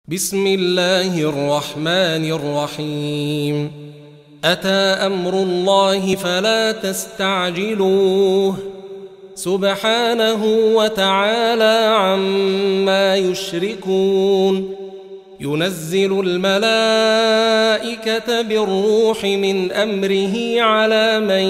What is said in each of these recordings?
بسم الله الرحمن الرحيم. أتى أمر الله فلا تستعجلوه سبحانه وتعالى عما يشركون. ينزل الملائكة بالروح من أمره على من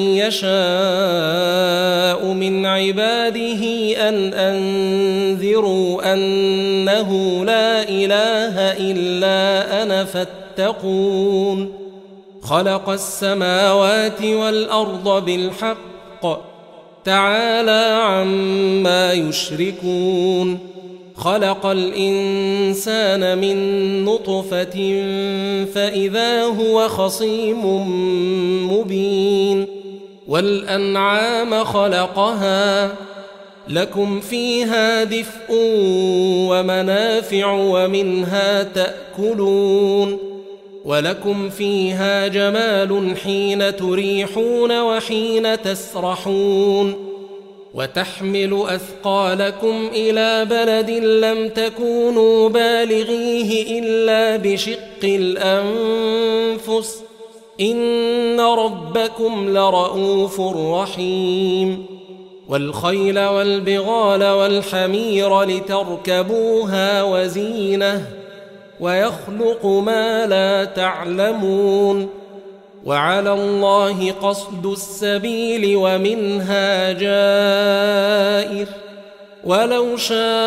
يشاء من عباده أن أنذروا أنه لا إله إلا أنا فاتقون. خلق السماوات والأرض بالحق تعالى عما يشركون. خلق الإنسان من نطفة فإذا هو خصيم مبين. والأنعام خلقها لكم فيها دفء ومنافع ومنها تأكلون. ولكم فيها جمال حين تريحون وحين تسرحون. وتحمل أثقالكم إلى بلد لم تكونوا بالغيه إلا بشق الأنفس إن ربكم لرؤوف رحيم. والخيل والبغال والحمير لتركبوها وزينة ويخلق ما لا تعلمون. وعلى الله قصد السبيل ومنها جائر ولو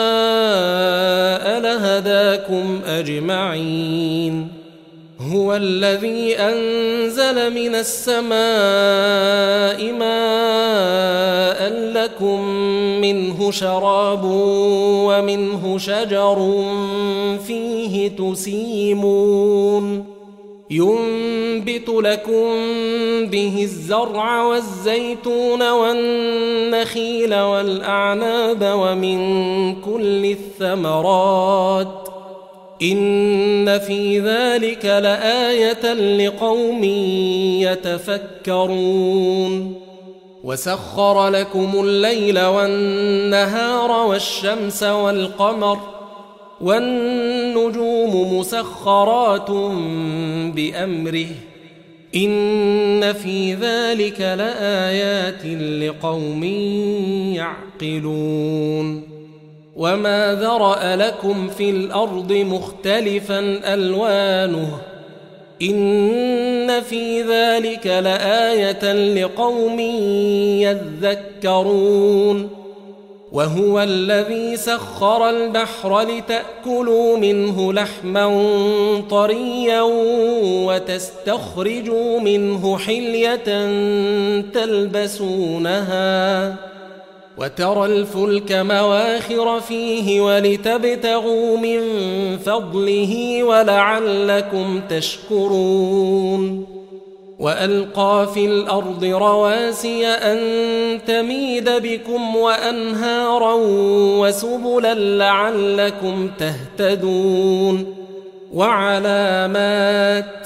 شاء لهداكم أجمعين. هو الذي أنزل من السماء ماء لكم منه شراب ومنه شجر فيه تسيمون. ينبت لكم به الزرع والزيتون والنخيل والأعناب ومن كل الثمرات إن في ذلك لآية لقوم يتفكرون. وسخر لكم الليل والنهار والشمس والقمر والنجوم مسخرات بأمره إن في ذلك لآيات لقوم يعقلون. وما ذرأ لكم في الأرض مختلفا ألوانه إن في ذلك لآية لقوم يذكرون. وهو الذي سخر البحر لتأكلوا منه لحما طريا وتستخرجوا منه حلية تلبسونها وترى الفلك مواخر فيه ولتبتغوا من فضله ولعلكم تشكرون. وألقى في الأرض رواسي أن تميد بكم وأنهارا وسبلا لعلكم تهتدون. وعلامات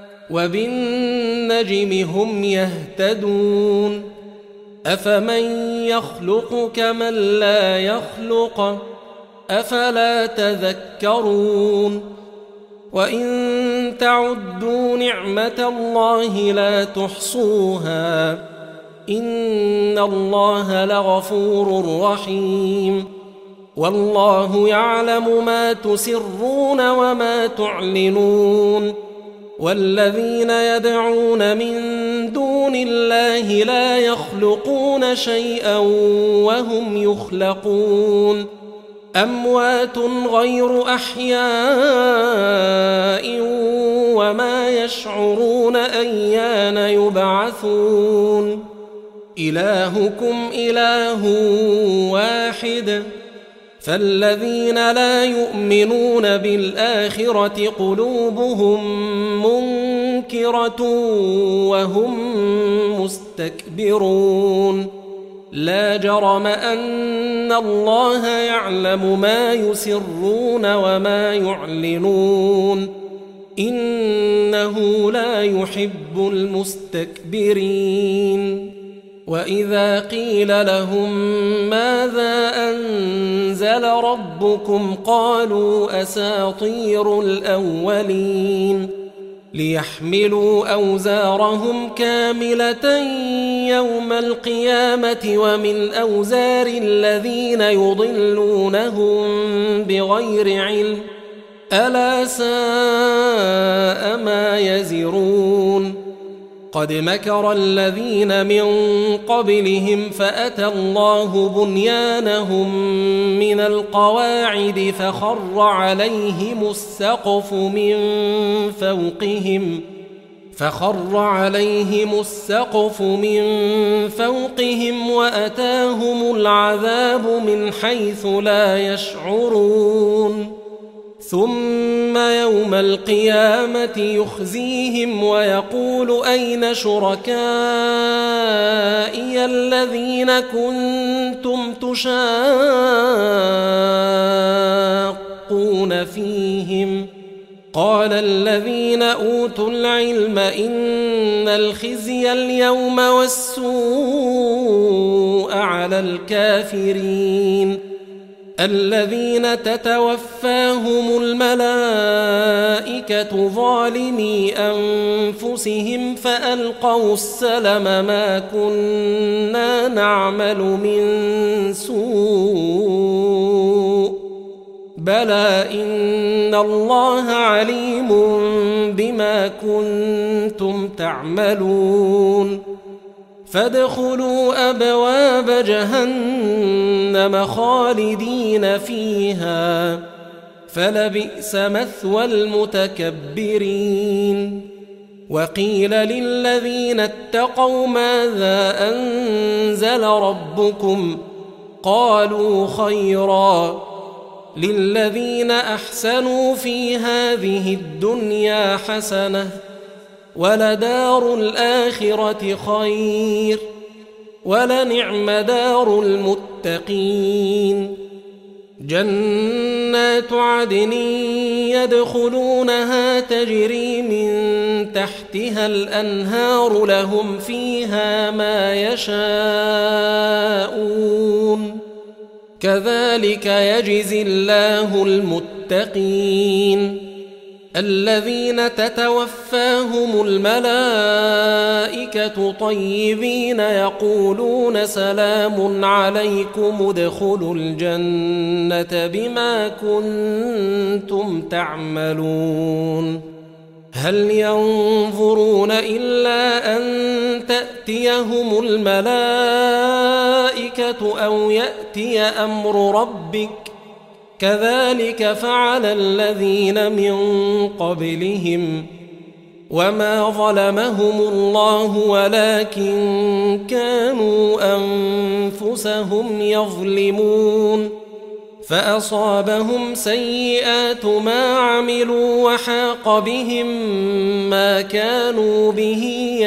وبالنجم هم يهتدون. أفمن يخلق كمن لا يخلق أفلا تذكرون. وإن تعدوا نعمة الله لا تحصوها إن الله لغفور رحيم. والله يعلم ما تسرون وما تعلنون. والذين يدعون من دون الله لا يخلقون شيئا وهم يخلقون. أموات غير أحياء وما يشعرون أيان يبعثون. إلهكم إله واحد فالذين لا يؤمنون بالآخرة قلوبهم منكرة وهم مستكبرون. لا جرم أن الله يعلم ما يسرون وما يعلنون إنه لا يحب المستكبرين. وإذا قيل لهم ماذا أنزل ربكم قالوا أساطير الأولين ليحملوا أوزارهم كاملة يوم القيامة ومن أوزار الذين يضلونهم بغير علم ألا ساء ما يزرون قد مكر الذين من قبلهم فأتى الله بنيانهم من القواعد فخر عليهم السقف من فوقهم وأتاهم العذاب من حيث لا يشعرون ثم يوم القيامة يخزيهم ويقول أين شركائي الذين كنتم تشاقون فيهم قال الذين أوتوا العلم إن الخزي اليوم والسوء على الكافرين الذين تتوفاهم الملائكة ظالمي أنفسهم فألقوا السلم ما كنا نعمل من سوء بلى إن الله عليم بما كنتم تعملون فادخلوا أبواب جهنم خالدين فيها فلبئس مثوى المتكبرين وقيل للذين اتقوا ماذا أنزل ربكم قالوا خيرا للذين أحسنوا في هذه الدنيا حسنة ولدار الآخرة خير ولنعم دار المتقين جنات عدن يدخلونها تجري من تحتها الأنهار لهم فيها ما يشاءون كذلك يجزي الله المتقين الذين تتوفاهم الملائكة طيبين يقولون سلام عليكم ادخلوا الجنة بما كنتم تعملون هل ينظرون إلا أن تأتيهم الملائكة أو يأتي أمر ربك كذلك فعل الذين من قبلهم وما ظلمهم الله ولكن كانوا أنفسهم يظلمون فأصابهم سيئات ما عملوا وحاق بهم ما كانوا به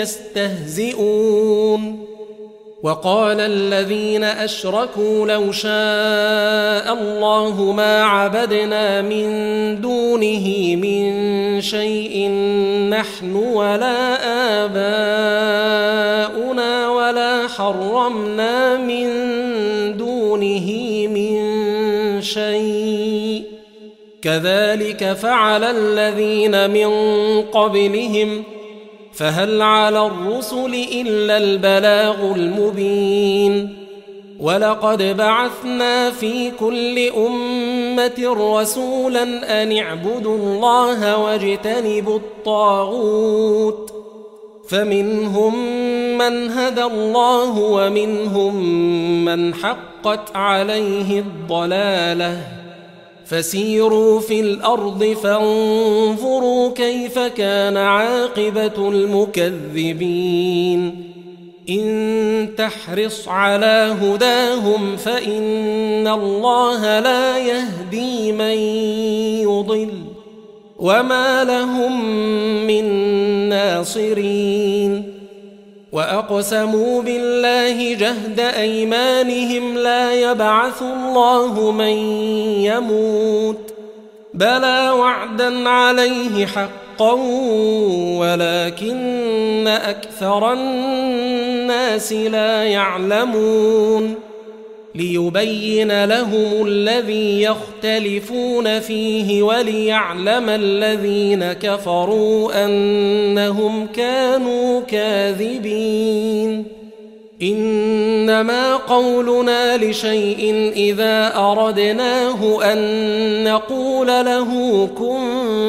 يستهزئون وقال الذين أشركوا لو شاء الله ما عبدنا من دونه من شيء نحن ولا آباؤنا ولا حرمنا من دونه من شيء كذلك فعل الذين من قبلهم فهل على الرسل إلا البلاغ المبين ولقد بعثنا في كل أمة رسولا أن اعبدوا الله واجتنبوا الطاغوت فمنهم من هدى الله ومنهم من حقت عليه الضلالة فسيروا في الأرض فانظروا كيف كان عاقبة المكذبين إن تحرص على هداهم فإن الله لا يهدي من يضل وما لهم من ناصرين وأقسموا بالله جهد أيمانهم لا يبعث الله من يموت بلى وعدا عليه حقا ولكن أكثر الناس الناس لا يعلمون ليبين لهم الذي يختلفون فيه وليعلم الذين كفروا أنهم كانوا كاذبين إنما قولنا لشيء إذا أردناه أن نقول له كن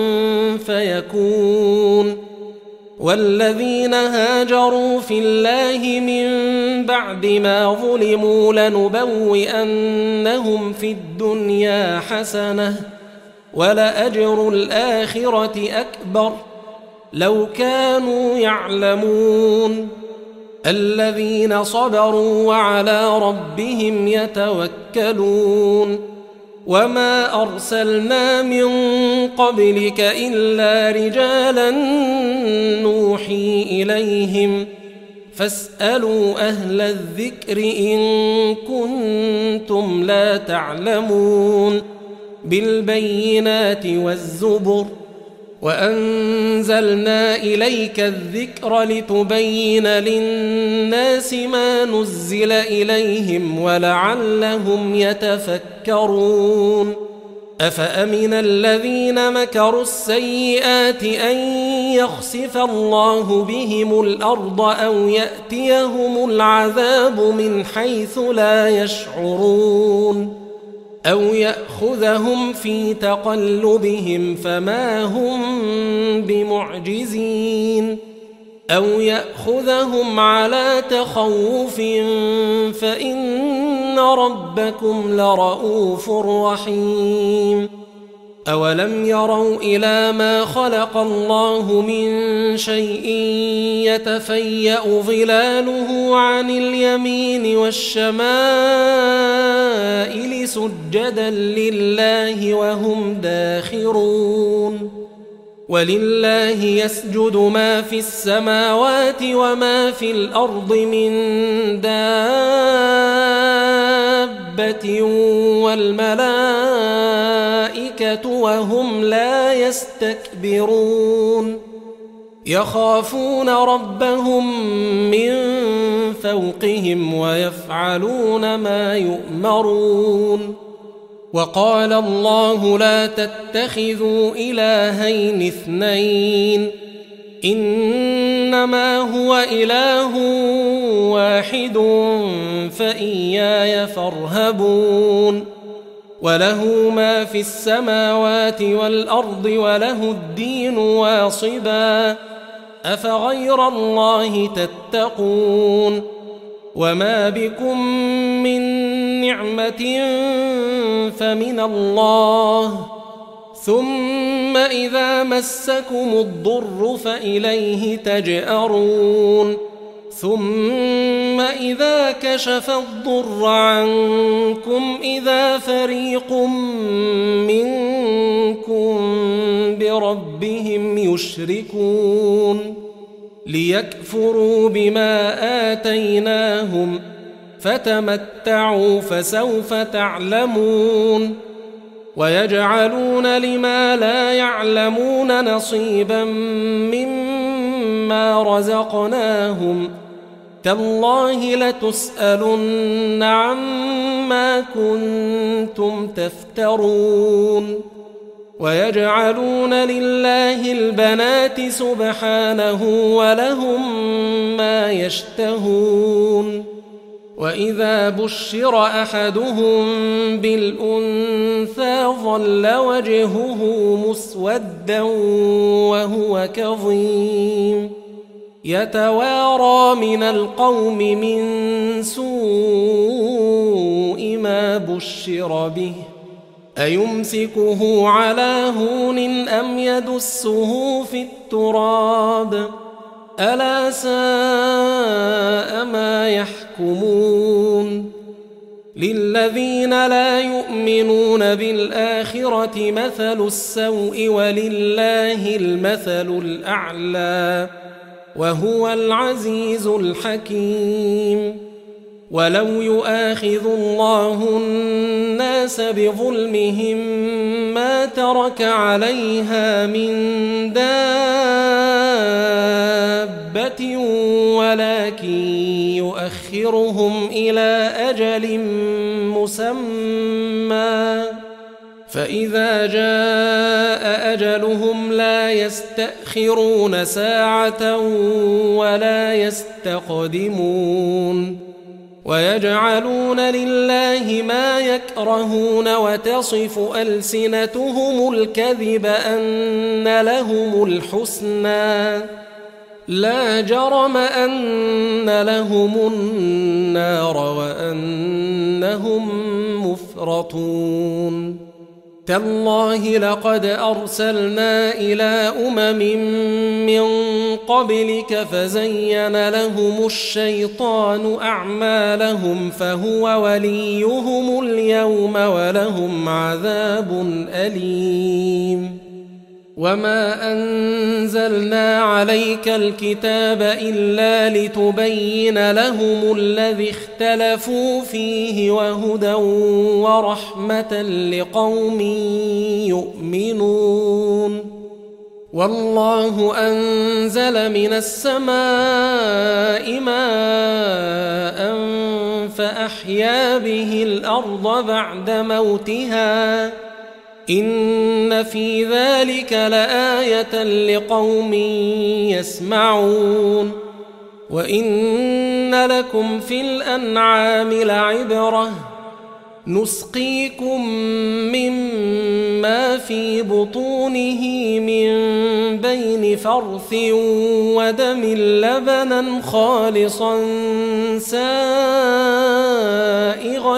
فيكون والذين هاجروا في الله من بعد ما ظلموا لنبوئنهم في الدنيا حسنة ولأجر الآخرة أكبر لو كانوا يعلمون الذين صبروا وعلى ربهم يتوكلون وما أرسلنا من قبلك إلا رجالا نوحي إليهم فاسألوا أهل الذكر إن كنتم لا تعلمون بالبينات والزبر وأنزلنا إليك الذكر لتبين للناس ما نزل إليهم ولعلهم يتفكرون أفأمن الذين مكروا السيئات أن يخسف الله بهم الأرض أو يأتيهم العذاب من حيث لا يشعرون أو يأخذهم في تقلبهم فما هم بمعجزين أو يأخذهم على تخوف فإن ربكم لرؤوف رحيم أولم يروا إلى ما خلق الله من شيء يتفيأ ظلاله عن اليمين والشمائل سجدا لله وهم داخرون ولله يسجد ما في السماوات وما في الأرض من دابة والملائكة وهم لا يستكبرون يخافون ربهم من فوقهم ويفعلون ما يؤمرون وقال الله لا تتخذوا إلهين اثنين إنما هو إله واحد فإياي فارهبون وله ما في السماوات والأرض وله الدين واصبا أفغير الله تتقون وما بكم من نعمة فمن الله ثم إذا مسكم الضر فإليه تجأرون ثم إذا كشف الضر عنكم إذا فريق منكم بربهم يشركون ليكفروا بما آتيناهم فتمتعوا فسوف تعلمون ويجعلون لما لا يعلمون نصيبا مما رزقناهم تالله لتسألن عما كنتم تفترون ويجعلون لله البنات سبحانه ولهم ما يشتهون وإذا بشر أحدهم بالأنثى ظل وجهه مسودا وهو كظيم يتوارى من القوم من سوء ما بشر به أيمسكه على هون أم يدسه في التراب ألا ساء ما يحكمون للذين لا يؤمنون بالآخرة مثل السوء ولله المثل الأعلى وهو العزيز الحكيم ولو يؤاخذ الله الناس بظلمهم ما ترك عليها من دابة ولكن يؤخرهم إلى أجل مسمى فإذا جاء أجلهم لا يستأخرون ساعة ولا يستقدمون ويجعلون لله ما يكرهون وتصف ألسنتهم الكذب أن لهم الحسنى لا جرم أن لهم النار وأنهم مفرطون تالله لقد أرسلنا إلى من قبلك فزين لهم الشيطان أعمالهم فهو وليهم اليوم ولهم عذاب أليم وما أنزلنا عليك الكتاب إلا لتبين لهم الذي اختلفوا فيه وهدى ورحمة لقوم يؤمنون والله أنزل من السماء ماء فأحيا به الأرض بعد موتها إن في ذلك لآية لقوم يسمعون وإن لكم في الأنعام لعبرة نسقيكم مما في بطونه من بين فرث ودم لبنا خالصا سائغا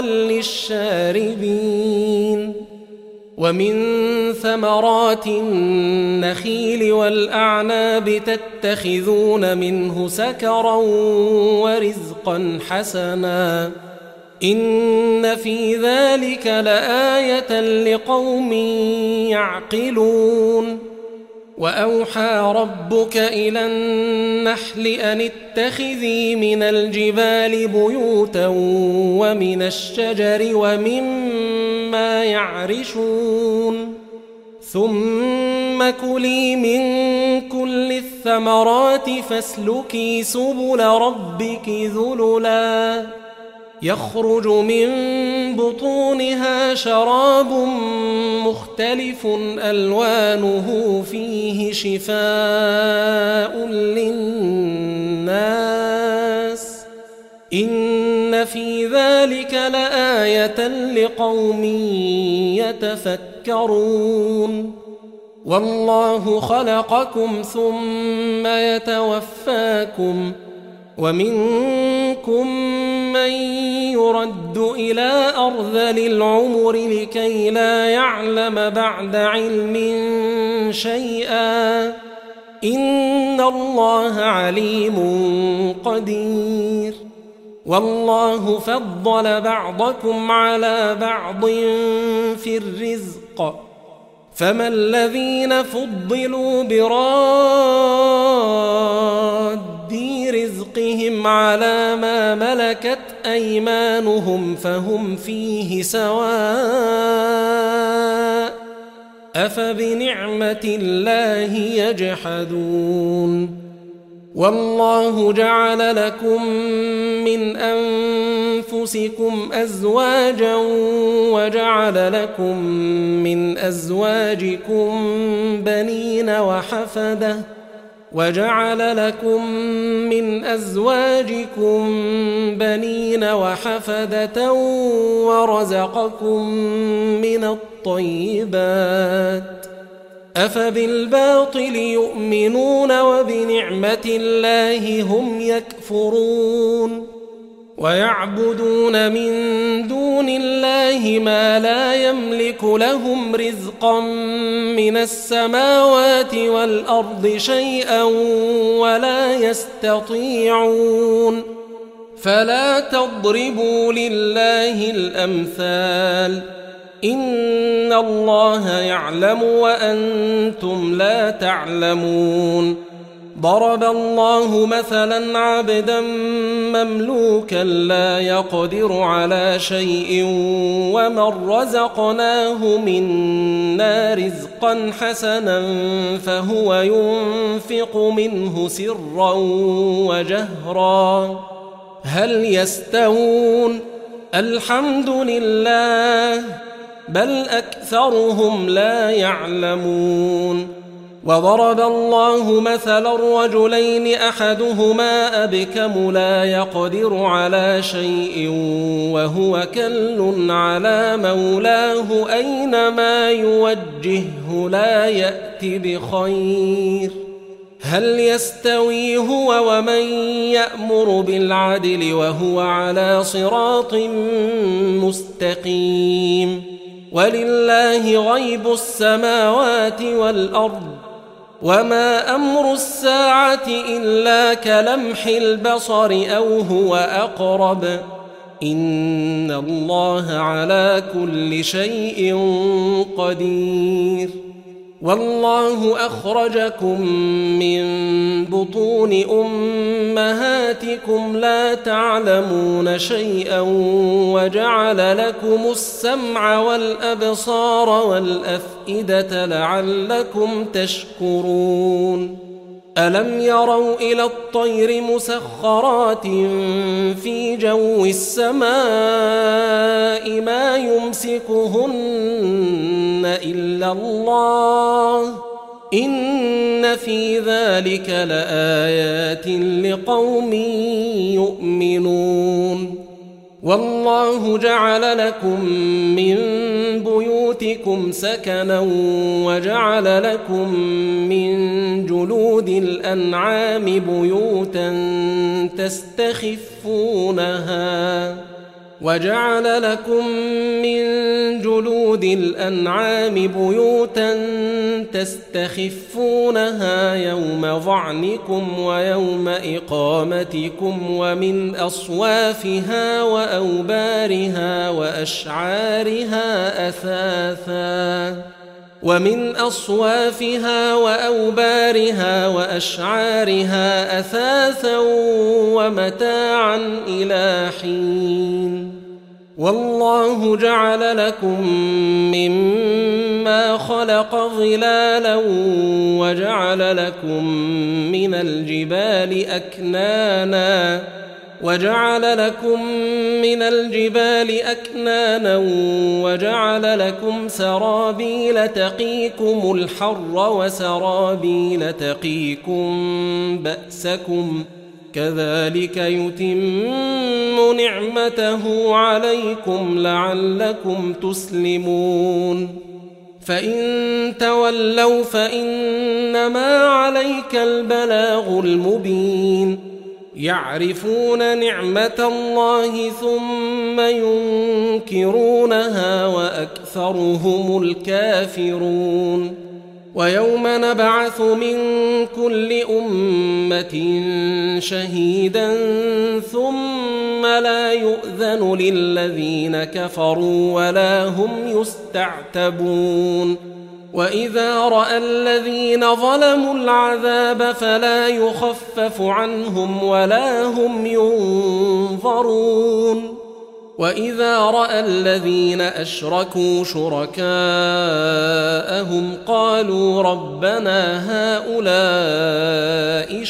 للشاربين ومن ثمرات النخيل والأعناب تتخذون منه سكرا ورزقا حسنا إن في ذلك لآية لقوم يعقلون وأوحى ربك إلى النحل أن اتخذي من الجبال بيوتا ومن الشجر ومما يعرشون ثم كلي من كل الثمرات فاسلكي سبل ربك ذللا يخرج من بطونها شراب مختلف ألوانه فيه شفاء للناس إن في ذلك لآية لقوم يتفكرون والله خلقكم ثم يتوفاكم ومنكم من يرد إلى أرذل العمر لكي لا يعلم بعد علم شيئا إن الله عليم قدير والله فضل بعضكم على بعض في الرزق فما الذين فضلوا براد رزقهم على ما ملكت أيمانهم فهم فيه سواء أفبنعمة الله يجحدون والله جعل لكم من أنفسكم أزواجا وجعل لكم من أزواجكم بنين وحفدة وجعل لكم من أزواجكم بنين وحفدة ورزقكم من الطيبات أفبالباطل يؤمنون وبنعمة الله هم يكفرون ويعبدون من دون الله ما لا يملك لهم رزقا من السماوات والأرض شيئا ولا يستطيعون فلا تضربوا لله الأمثال إن الله يعلم وأنتم لا تعلمون ضرب الله مثلا عبدا مملوكا لا يقدر على شيء ومن رزقناه منا رزقا حسنا فهو ينفق منه سرا وجهرا هل يستوون الحمد لله بل أكثرهم لا يعلمون وضرب الله مثلا رجلين أحدهما أبكم لا يقدر على شيء وهو كل على مولاه أينما يوجهه لا يأتي بخير هل يستوي هو ومن يأمر بالعدل وهو على صراط مستقيم ولله غيب السماوات والأرض وما أمر الساعة إلا كلمح البصر أو هو أقرب إن الله على كل شيء قدير والله أخرجكم من بطون أمهاتكم لا تعلمون شيئا وجعل لكم السمع والأبصار والأفئدة لعلكم تشكرون ألم يروا إلى الطير مسخرات في جو السماء ما يمسكهن إلا الله إن في ذلك لآيات لقوم يؤمنون والله جعل لكم من بيوتكم سكنا وجعل لكم من جلود الأنعام بيوتا تستخفونها يوم ظعنكم ويوم إقامتكم ومن أصوافها وأوبارها وأشعارها أثاثا ومتاعا إلى حين والله جعل لكم مما خلق ظلالا وجعل لكم من الجبال أكنانا وجعل لكم سرابيل تقيكم الحر وسرابيل تقيكم بأسكم كذلك يتم نعمته عليكم لعلكم تسلمون فإن تولوا فإنما عليك البلاغ المبين يعرفون نعمة الله ثم ينكرونها وأكثرهم الكافرون ويوم نبعث من كل أمة شهيدا ثم لا يؤذن للذين كفروا ولا هم يستعتبون وإذا رأى الذين ظلموا العذاب فلا يخفف عنهم ولا هم ينظرون وإذا رأى الذين أشركوا شركاءهم قالوا ربنا هؤلاء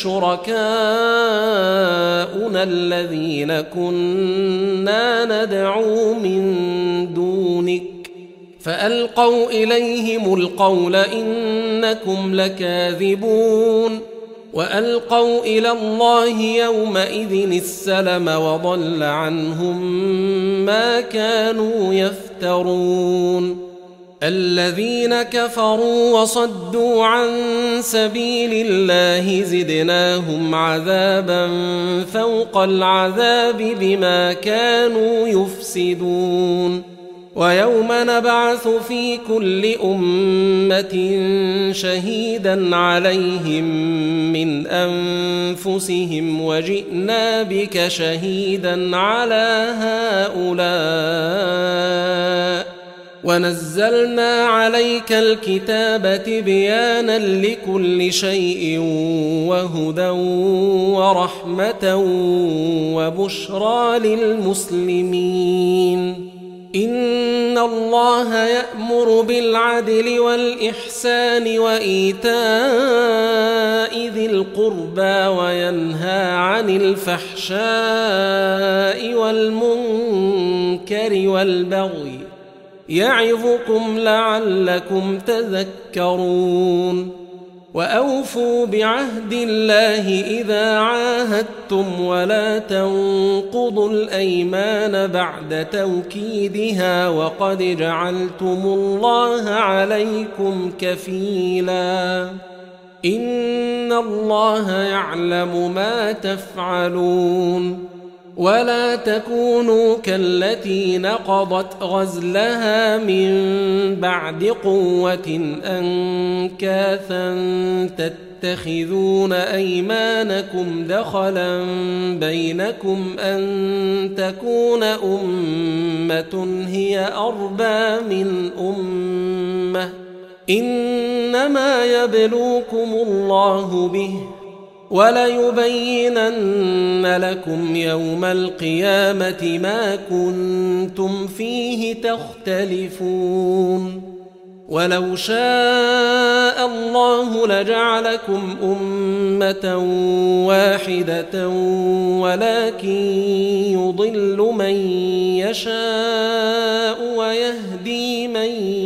شركاؤنا الذين كنا ندعو من دونك فألقوا إليهم القول إنكم لكاذبون وألقوا إلى الله يومئذ السلم وضل عنهم ما كانوا يفترون الذين كفروا وصدوا عن سبيل الله زدناهم عذابا فوق العذاب بما كانوا يفسدون ويوم نبعث في كل أمة شهيدا عليهم من أنفسهم وجئنا بك شهيدا على هؤلاء ونزلنا عليك الكتاب تبيانا لكل شيء وهدى ورحمة وبشرى للمسلمين إن الله يأمر بالعدل والإحسان وإيتاء ذي القربى وينهى عن الفحشاء والمنكر والبغي يعظكم لعلكم تذكرون وأوفوا بعهد الله إذا عاهدتم ولا تنقضوا الأيمان بعد توكيدها وقد جعلتم الله عليكم كفيلا إن الله يعلم ما تفعلون ولا تكونوا كالتي نقضت غزلها من بعد قوة أنكاثا تتخذون أيمانكم دخلا بينكم أن تكون أمة هي أربى من أمة إنما يبلوكم الله به وليبينن لكم يوم القيامة ما كنتم فيه تختلفون ولو شاء الله لجعلكم أمة واحدة ولكن يضل من يشاء ويهدي من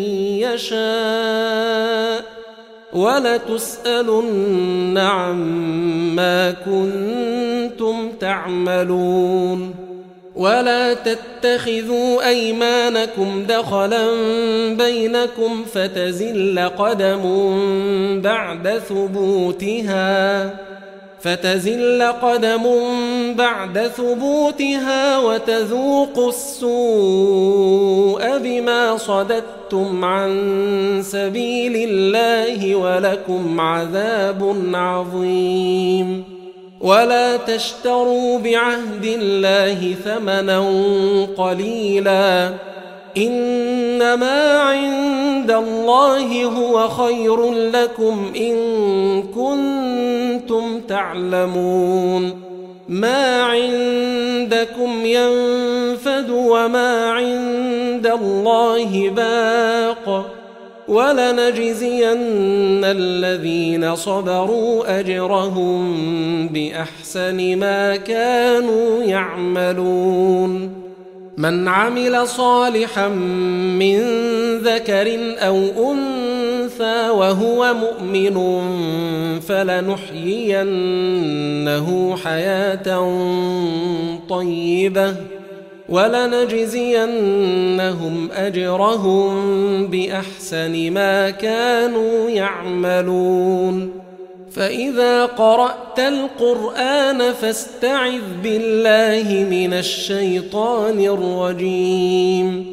يشاء ولتسألن عما كنتم تعملون ولا تتخذوا أيمانكم دخلا بينكم فتزل قدم بعد ثبوتها وتذوقوا السوء بما صددتم عن سبيل الله ولكم عذاب عظيم ولا تشتروا بعهد الله ثمنا قليلا إنما عند الله هو خير لكم إن كنتم تعلمون ما عندكم ينفد وما عند الله باق ولنجزين الذين صبروا أجرهم بأحسن ما كانوا يعملون من عمل صالحا من ذكر أو أنثى وهو مؤمن فلنحيينه حياة طيبة ولنجزينهم أجرهم بأحسن ما كانوا يعملون فإذا قرأت القرآن فاستعذ بالله من الشيطان الرجيم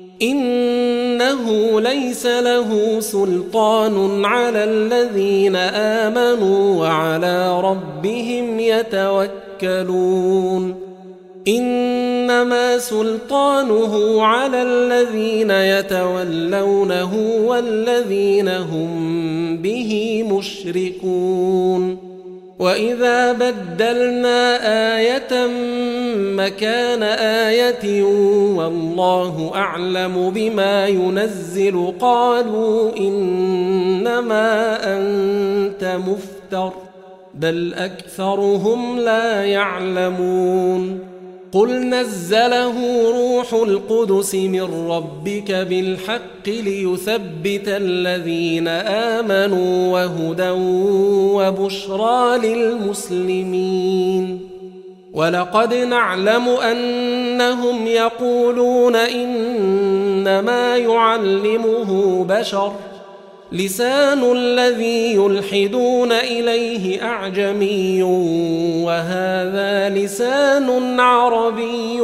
إنه ليس له سلطان على الذين آمنوا وعلى ربهم يتوكلون إنما سلطانه على الذين يتولونه والذين هم به مشركون وإذا بدلنا آية مكان آية والله أعلم بما ينزل قالوا إنما أنت مفتر بل أكثرهم لا يعلمون قل نزله روح القدس من ربك بالحق ليثبت الذين آمنوا وهدى وبشرى للمسلمين ولقد نعلم أنهم يقولون إنما يعلمه بشر لسان الذي يلحدون إليه أعجمي وهذا لسان عربي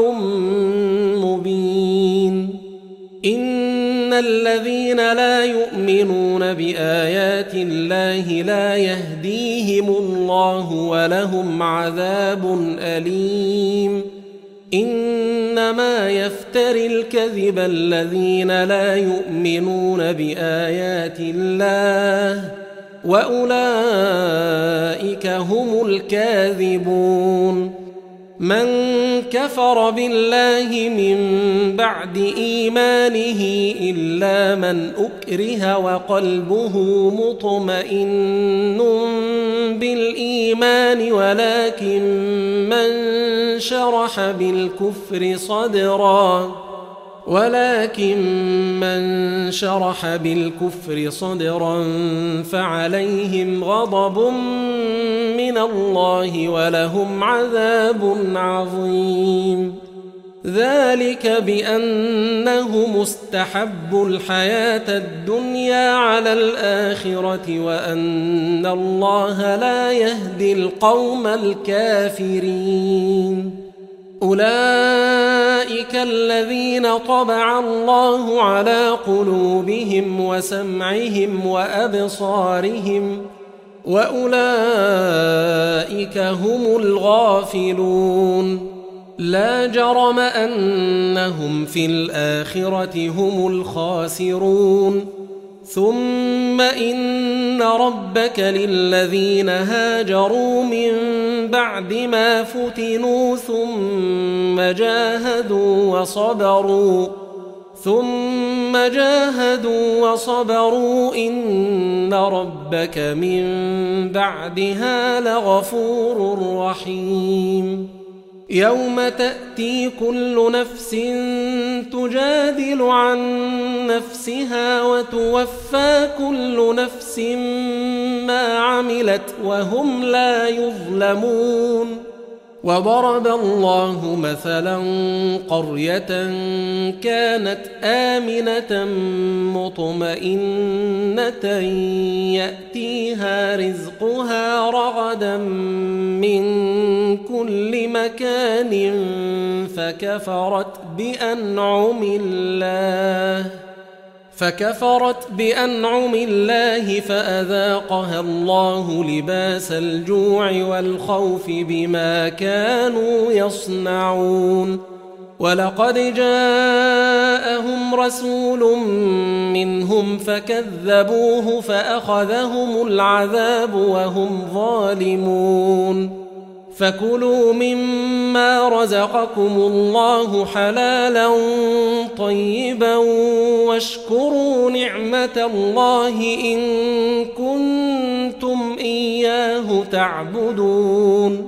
مبين إن الذين لا يؤمنون بآيات الله لا يهديهم الله ولهم عذاب أليم إنما يفتري الكذب الذين لا يؤمنون بآيات الله وأولئك هم الكاذبون. من كفر بالله من بعد إيمانه إلا من أكره وقلبه مطمئن بالإيمان ولكن من شرح بالكفر صدرا فعليهم غضب من الله ولهم عذاب عظيم. ذلك بأنهم استحبوا الحياة الدنيا على الآخرة وأن الله لا يهدي القوم الكافرين. أولئك الذين طبع الله على قلوبهم وسمعهم وأبصارهم وأولئك هم الغافلون. لا جرم أنهم في الآخرة هم الخاسرون. ثم إن ربك للذين هاجروا من بعد ما فتنوا ثم جاهدوا وصبروا إن ربك من بعدها لغفور رحيم. يوم تأتي كل نفس تجادل عن نفسها وتوفى كل نفس ما عملت وهم لا يظلمون. وضرب الله مثلا قرية كانت آمنة مطمئنة يأتيها رزقها رغدا من كل مكان فكفرت بأنعم الله فأذاقها الله لباس الجوع والخوف بما كانوا يصنعون. ولقد جاءهم رسول منهم فكذبوه فأخذهم العذاب وهم ظالمون. فكلوا مما رزقكم الله حلالا طيبا واشكروا نعمة الله إن كنتم إياه تعبدون.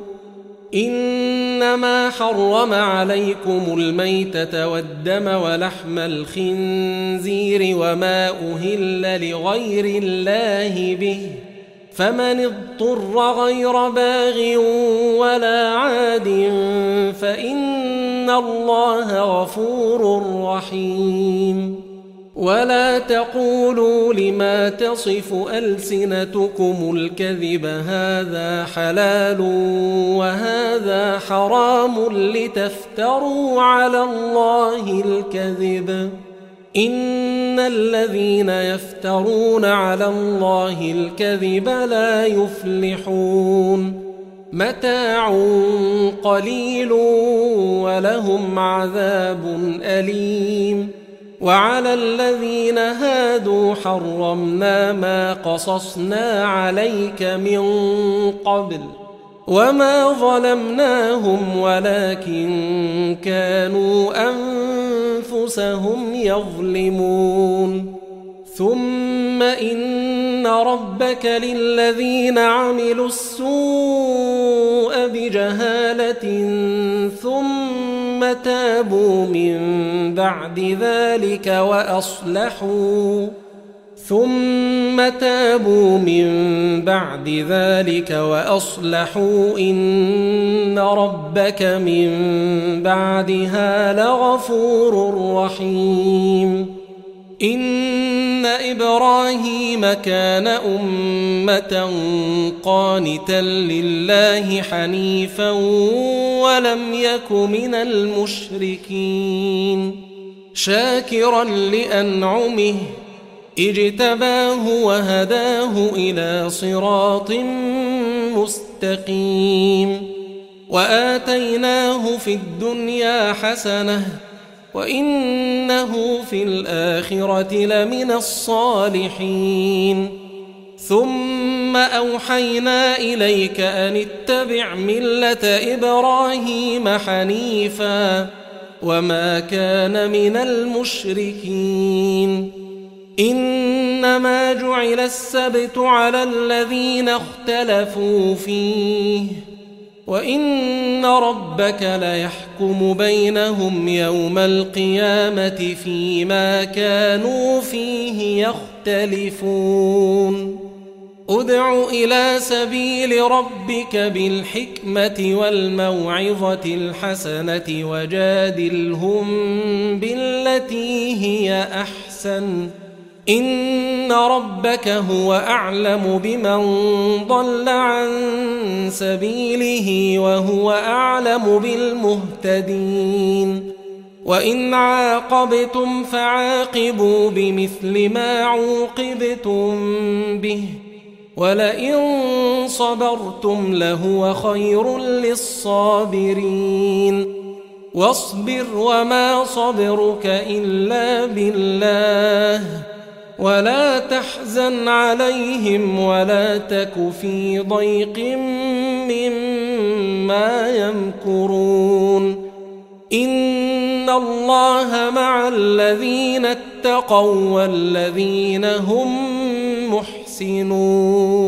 إنما حرم عليكم الميتة والدم ولحم الخنزير وما أهل لغير الله به فمن اضطر غير باغ ولا عاد فإن الله غفور رحيم. ولا تقولوا لما تصف ألسنتكم الكذب هذا حلال وهذا حرام لتفتروا على الله الكذب. إن الذين يفترون على الله الكذب لا يفلحون. متاع قليل ولهم عذاب أليم. وعلى الذين هادوا حرمنا ما قصصنا عليك من قبل وما ظلمناهم ولكن كانوا أنفسهم يظلمون. ثم إن ربك للذين عملوا السوء بجهالة ثم تابوا من بعد ذلك وأصلحوا إن ربك من بعدها لغفور رحيم. إن إبراهيم كان أمة قانتا لله حنيفا ولم يك من المشركين شاكرا لأنعمه اجتباه وهداه إلى صراط مستقيم. وآتيناه في الدنيا حسنة وإنه في الآخرة لمن الصالحين ثم أوحينا إليك أن اتبع ملة إبراهيم حنيفا وما كان من المشركين إنما جعل السبت على الذين اختلفوا فيه وإن ربك ليحكم بينهم يوم القيامة فيما كانوا فيه يختلفون ادع إلى سبيل ربك بالحكمة والموعظة الحسنة وجادلهم بالتي هي أحسن إن ربك هو أعلم بمن ضل عن سبيله وهو أعلم بالمهتدين وإن عاقبتم فعاقبوا بمثل ما عوقبتم به ولئن صبرتم لهو خير للصابرين واصبر وما صبرك إلا بالله ولا تحزن عليهم ولا تك في ضيق مما يمكرون إن الله مع الذين اتقوا والذين هم محسنون